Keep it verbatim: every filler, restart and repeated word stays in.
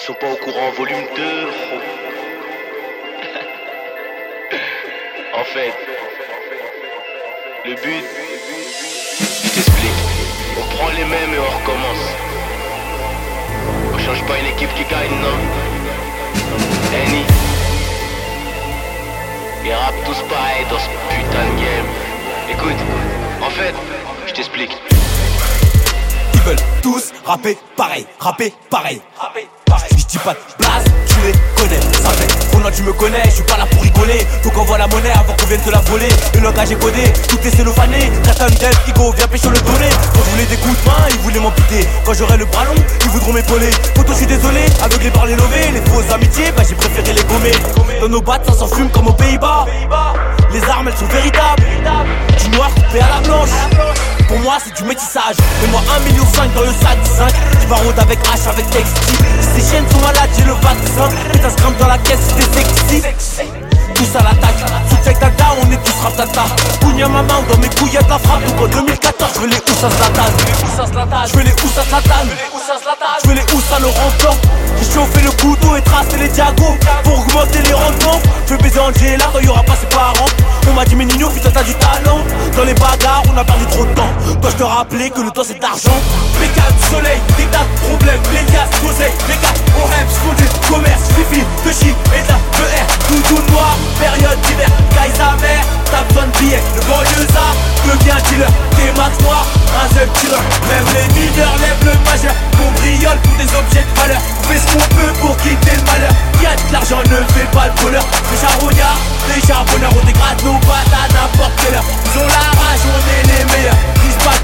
sont pas au courant, volume deux. En fait, le but, je t'explique. On prend les mêmes et on recommence. On change pas une équipe qui gagne, non. Annie. Ils rappent tous pareil dans ce putain de game. Écoute, en fait, je t'explique. Ils veulent tous rapper pareil, rapper pareil, rapper pareil. Je dis pas de place, tu les connais, ça fait trop longtemps tu me connais, je suis pas là pour rigoler. Faut qu'on voit la monnaie avant qu'on vienne te la voler. Le langage est codé, tout est cellophané. Reste un dev, Igo, viens pêcher le donné. Quand je voulais des coups de main, ils voulaient m'amputer. Quand j'aurai le bras long, ils voudront m'épauler. Poto, je suis désolé, aveuglé par les lovés. Les fausses amitiés, bah j'ai préféré les gommer. Dans nos battes, ça s'en fume comme aux Pays-Bas. Les armes, elles sont véritables. Du noir coupé à la blanche. Pour moi c'est du métissage. Mets-moi un million cinq dans le sac cinq. Tu baroudes avec H, avec textile. Si ces chiennes sont malades, j'ai le vaccin. Et ça se grimpe dans la caisse, c'est sexy. Tous à l'attaque, sous-check data, on est tous rap-tata. Pougne à ma main, dans mes couilles y'a de la frappe. Donc en deux mille quatorze, je veux les Oussa Zlatan. Je veux les Oussa Zlatan. Je veux les Oussa Laurent Blanc. J'ai chauffé le couteau et tracé les diagos pour augmenter les rendements. Je veux baiser Angela quand y'aura pas ses parents. On m'a dit mais Nino, putain t'as du talent. Dans les bagarres, on a perdu trop de temps. Dois-je te rappeler que le temps c'est d'argent. Les gars du soleil, des tas de problèmes. Les gars d'oseille, les gars au rêve, font du commerce. Fifi, de chi et de la E R. Doudou noir, période d'hiver, caille sa mère. T'as besoin de billets, le banlieusard devient dealer. T'es max noir, un seul killer. Même les leaders lèvent le majeur. On briole pour des objets de valeur. On fait ce qu'on peut pour quitter le malheur. Y'a de l'argent, ne fait pas le voleur. Les charognards, les charbonneurs, on dégrade nos pattes à n'importe quelle heure. Ils ont la rage, on est les meilleurs. Ils se battent